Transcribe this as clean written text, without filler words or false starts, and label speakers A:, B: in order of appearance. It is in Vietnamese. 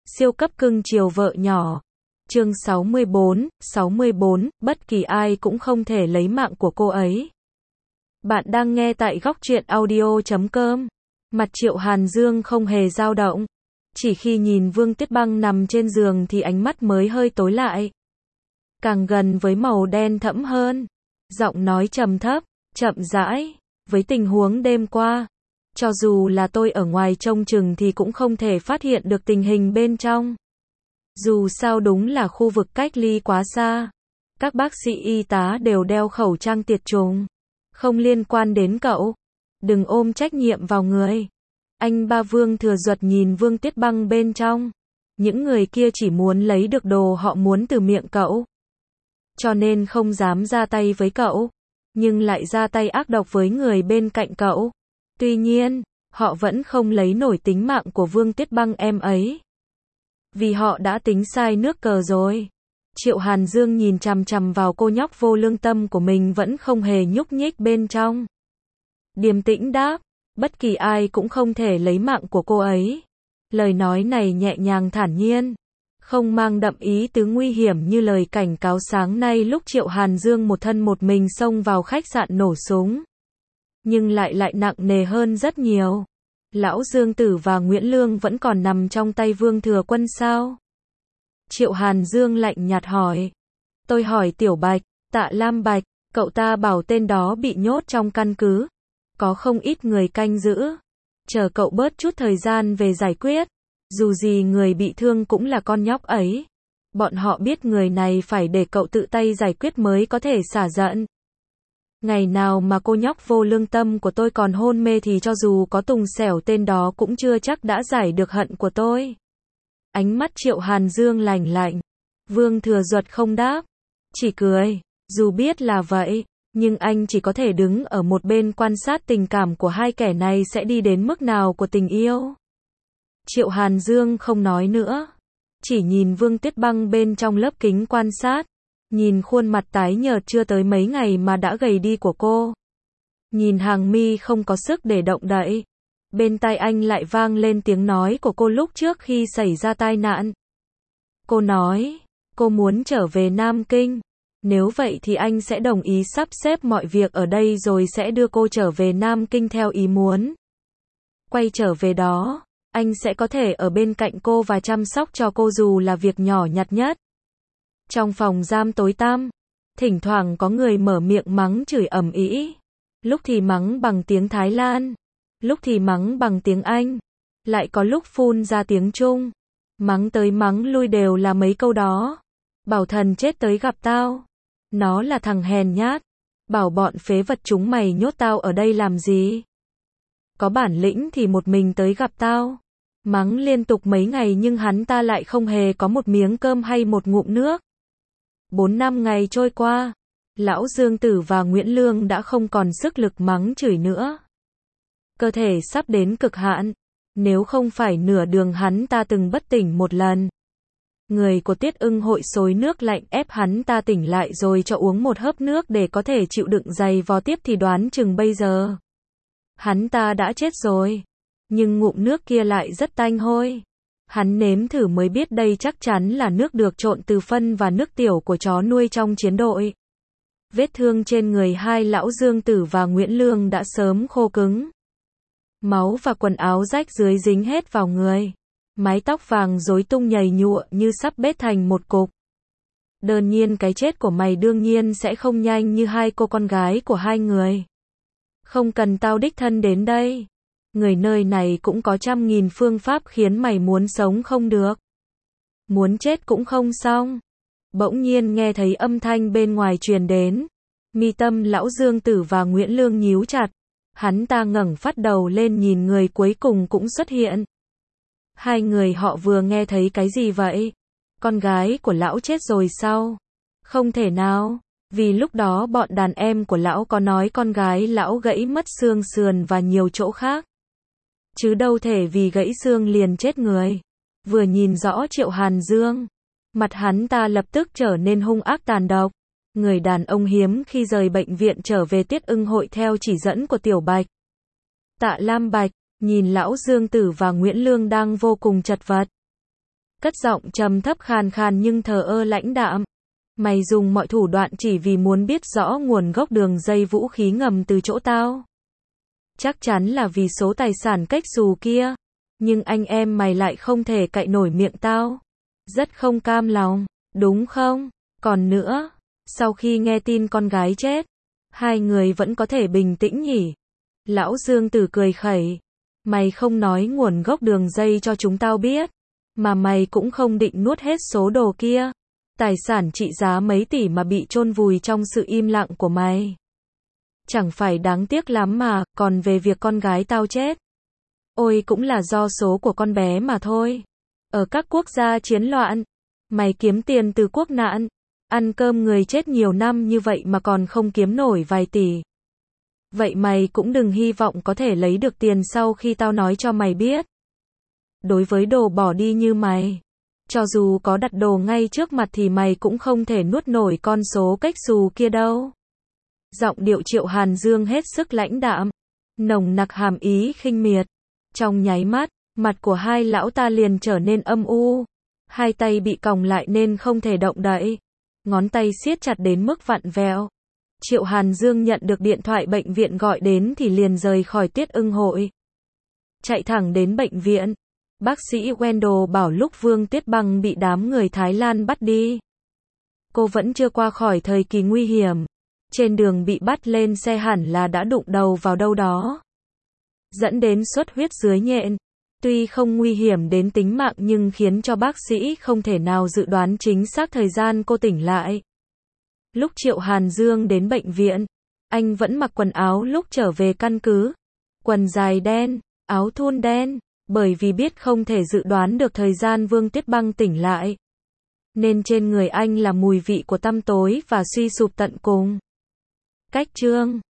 A: Siêu cấp cưng chiều vợ nhỏ. Chương 64, bất kỳ ai cũng không thể lấy mạng của cô ấy. Bạn đang nghe tại góc truyện audio.com. Mặt Triệu Hàn Dương không hề dao động. Chỉ khi nhìn Vương Tuyết Băng nằm trên giường thì ánh mắt mới hơi tối lại. Càng gần với màu đen thẫm hơn. Giọng nói trầm thấp, chậm rãi. Với tình huống đêm qua, cho dù là tôi ở ngoài trông chừng thì cũng không thể phát hiện được tình hình bên trong. Dù sao đúng là khu vực cách ly quá xa. Các bác sĩ y tá đều đeo khẩu trang tiệt trùng. Không liên quan đến cậu. Đừng ôm trách nhiệm vào người. Anh ba Vương Thừa Duật nhìn Vương Tuyết Băng bên trong. Những người kia chỉ muốn lấy được đồ họ muốn từ miệng cậu. Cho nên không dám ra tay với cậu. Nhưng lại ra tay ác độc với người bên cạnh cậu. Tuy nhiên, họ vẫn không lấy nổi tính mạng của Vương Tuyết Băng em ấy. Vì họ đã tính sai nước cờ rồi. Triệu Hàn Dương nhìn chằm chằm vào cô nhóc vô lương tâm của mình vẫn không hề nhúc nhích bên trong. Điềm tĩnh đáp, bất kỳ ai cũng không thể lấy mạng của cô ấy. Lời nói này nhẹ nhàng thản nhiên, không mang đậm ý tứ nguy hiểm như lời cảnh cáo sáng nay lúc Triệu Hàn Dương một thân một mình xông vào khách sạn nổ súng. Nhưng lại nặng nề hơn rất nhiều. Lão Dương Tử và Nguyễn Lương vẫn còn nằm trong tay Vương Thừa Quân sao? Triệu Hàn Dương lạnh nhạt hỏi. Tôi hỏi Tiểu Bạch, Tạ Lam Bạch, cậu ta bảo tên đó bị nhốt trong căn cứ. Có không ít người canh giữ. Chờ cậu bớt chút thời gian về giải quyết. Dù gì người bị thương cũng là con nhóc ấy. Bọn họ biết người này phải để cậu tự tay giải quyết mới có thể xả giận. Ngày nào mà cô nhóc vô lương tâm của tôi còn hôn mê thì cho dù có Tùng Xẻo tên đó cũng chưa chắc đã giải được hận của tôi. Ánh mắt Triệu Hàn Dương lạnh lạnh. Vương Thừa Duật không đáp, chỉ cười. Dù biết là vậy, nhưng anh chỉ có thể đứng ở một bên quan sát tình cảm của hai kẻ này sẽ đi đến mức nào của tình yêu. Triệu Hàn Dương không nói nữa, chỉ nhìn Vương Tuyết Băng bên trong lớp kính quan sát. Nhìn khuôn mặt tái nhợt chưa tới mấy ngày mà đã gầy đi của cô. Nhìn hàng mi không có sức để động đậy. Bên tai anh lại vang lên tiếng nói của cô lúc trước khi xảy ra tai nạn. Cô nói, cô muốn trở về Nam Kinh. Nếu vậy thì anh sẽ đồng ý sắp xếp mọi việc ở đây rồi sẽ đưa cô trở về Nam Kinh theo ý muốn. Quay trở về đó, anh sẽ có thể ở bên cạnh cô và chăm sóc cho cô dù là việc nhỏ nhặt nhất. Trong phòng giam tối tăm, thỉnh thoảng có người mở miệng mắng chửi ầm ĩ. Lúc thì mắng bằng tiếng Thái Lan, lúc thì mắng bằng tiếng Anh, lại có lúc phun ra tiếng Trung. Mắng tới mắng lui đều là mấy câu đó. Bảo thần chết tới gặp tao. Nó là thằng hèn nhát. Bảo bọn phế vật chúng mày nhốt tao ở đây làm gì? Có bản lĩnh thì một mình tới gặp tao. Mắng liên tục mấy ngày nhưng hắn ta lại không hề có một miếng cơm hay một ngụm nước. 4 năm ngày trôi qua, Lão Dương Tử và Nguyễn Lương đã không còn sức lực mắng chửi nữa. Cơ thể sắp đến cực hạn, nếu không phải nửa đường hắn ta từng bất tỉnh một lần. Người của Tiết Ưng Hội xối nước lạnh ép hắn ta tỉnh lại rồi cho uống một hớp nước để có thể chịu đựng giày vò tiếp thì đoán chừng bây giờ hắn ta đã chết rồi. Nhưng ngụm nước kia lại rất tanh hôi. Hắn nếm thử mới biết đây chắc chắn là nước được trộn từ phân và nước tiểu của chó nuôi trong chiến đội. Vết thương trên người hai lão Dương Tử và Nguyễn Lương đã sớm khô cứng. Máu và quần áo rách dưới dính hết vào người. Mái tóc vàng rối tung nhầy nhụa như sắp bết thành một cục. Đương nhiên cái chết của mày đương nhiên sẽ không nhanh như hai cô con gái của hai người. Không cần tao đích thân đến đây. Người nơi này cũng có trăm nghìn phương pháp khiến mày muốn sống không được. Muốn chết cũng không xong. Bỗng nhiên nghe thấy âm thanh bên ngoài truyền đến. Mi tâm lão Dương Tử và Nguyễn Lương nhíu chặt. Hắn ta ngẩng phát đầu lên nhìn người cuối cùng cũng xuất hiện. Hai người họ vừa nghe thấy cái gì vậy? Con gái của lão chết rồi sao? Không thể nào. Vì lúc đó bọn đàn em của lão có nói con gái lão gãy mất xương sườn và nhiều chỗ khác. Chứ đâu thể vì gãy xương liền chết người. Vừa nhìn rõ Triệu Hàn Dương, mặt hắn ta lập tức trở nên hung ác tàn độc. Người đàn ông hiếm khi rời bệnh viện trở về Tiết Ưng Hội theo chỉ dẫn của Tiểu Bạch. Tạ Lam Bạch, nhìn lão Dương Tử và Nguyễn Lương đang vô cùng chật vật. cất giọng trầm thấp khàn khàn nhưng thờ ơ lãnh đạm. Mày dùng mọi thủ đoạn chỉ vì muốn biết rõ nguồn gốc đường dây vũ khí ngầm từ chỗ tao. Chắc chắn là vì số tài sản cách xù kia. Nhưng anh em mày lại không thể cạy nổi miệng tao. Rất không cam lòng, đúng không? Còn nữa, sau khi nghe tin con gái chết, hai người vẫn có thể bình tĩnh nhỉ? Lão Dương Tử cười khẩy. Mày không nói nguồn gốc đường dây cho chúng tao biết. Mà mày cũng không định nuốt hết số đồ kia. Tài sản trị giá mấy tỷ mà bị chôn vùi trong sự im lặng của mày. Chẳng phải đáng tiếc lắm mà, còn về việc con gái tao chết. Ôi cũng là do số của con bé mà thôi. Ở các quốc gia chiến loạn, mày kiếm tiền từ quốc nạn, ăn cơm người chết nhiều năm như vậy mà còn không kiếm nổi vài tỷ. Vậy mày cũng đừng hy vọng có thể lấy được tiền sau khi tao nói cho mày biết. Đối với đồ bỏ đi như mày, cho dù có đặt đồ ngay trước mặt thì mày cũng không thể nuốt nổi con số cách xù kia đâu. Giọng điệu Triệu Hàn Dương hết sức lãnh đạm, nồng nặc hàm ý khinh miệt. Trong nháy mắt, mặt của hai lão ta liền trở nên âm u. Hai tay bị còng lại nên không thể động đậy. Ngón tay siết chặt đến mức vặn vẹo. Triệu Hàn Dương nhận được điện thoại bệnh viện gọi đến thì liền rời khỏi Tiết Ưng hội. Chạy thẳng đến bệnh viện. Bác sĩ Wendell bảo lúc Vương Tiết Băng bị đám người Thái Lan bắt đi, cô vẫn chưa qua khỏi thời kỳ nguy hiểm. Trên đường bị bắt lên xe hẳn là đã đụng đầu vào đâu đó, dẫn đến xuất huyết dưới nhện. Tuy không nguy hiểm đến tính mạng nhưng khiến cho bác sĩ không thể nào dự đoán chính xác thời gian cô tỉnh lại. Lúc Triệu Hàn Dương đến bệnh viện, anh vẫn mặc quần áo lúc trở về căn cứ. Quần dài đen, áo thun đen. Bởi vì biết không thể dự đoán được thời gian Vương Tiết Băng tỉnh lại, nên trên người anh là mùi vị của tăm tối và suy sụp tận cùng. Cách chương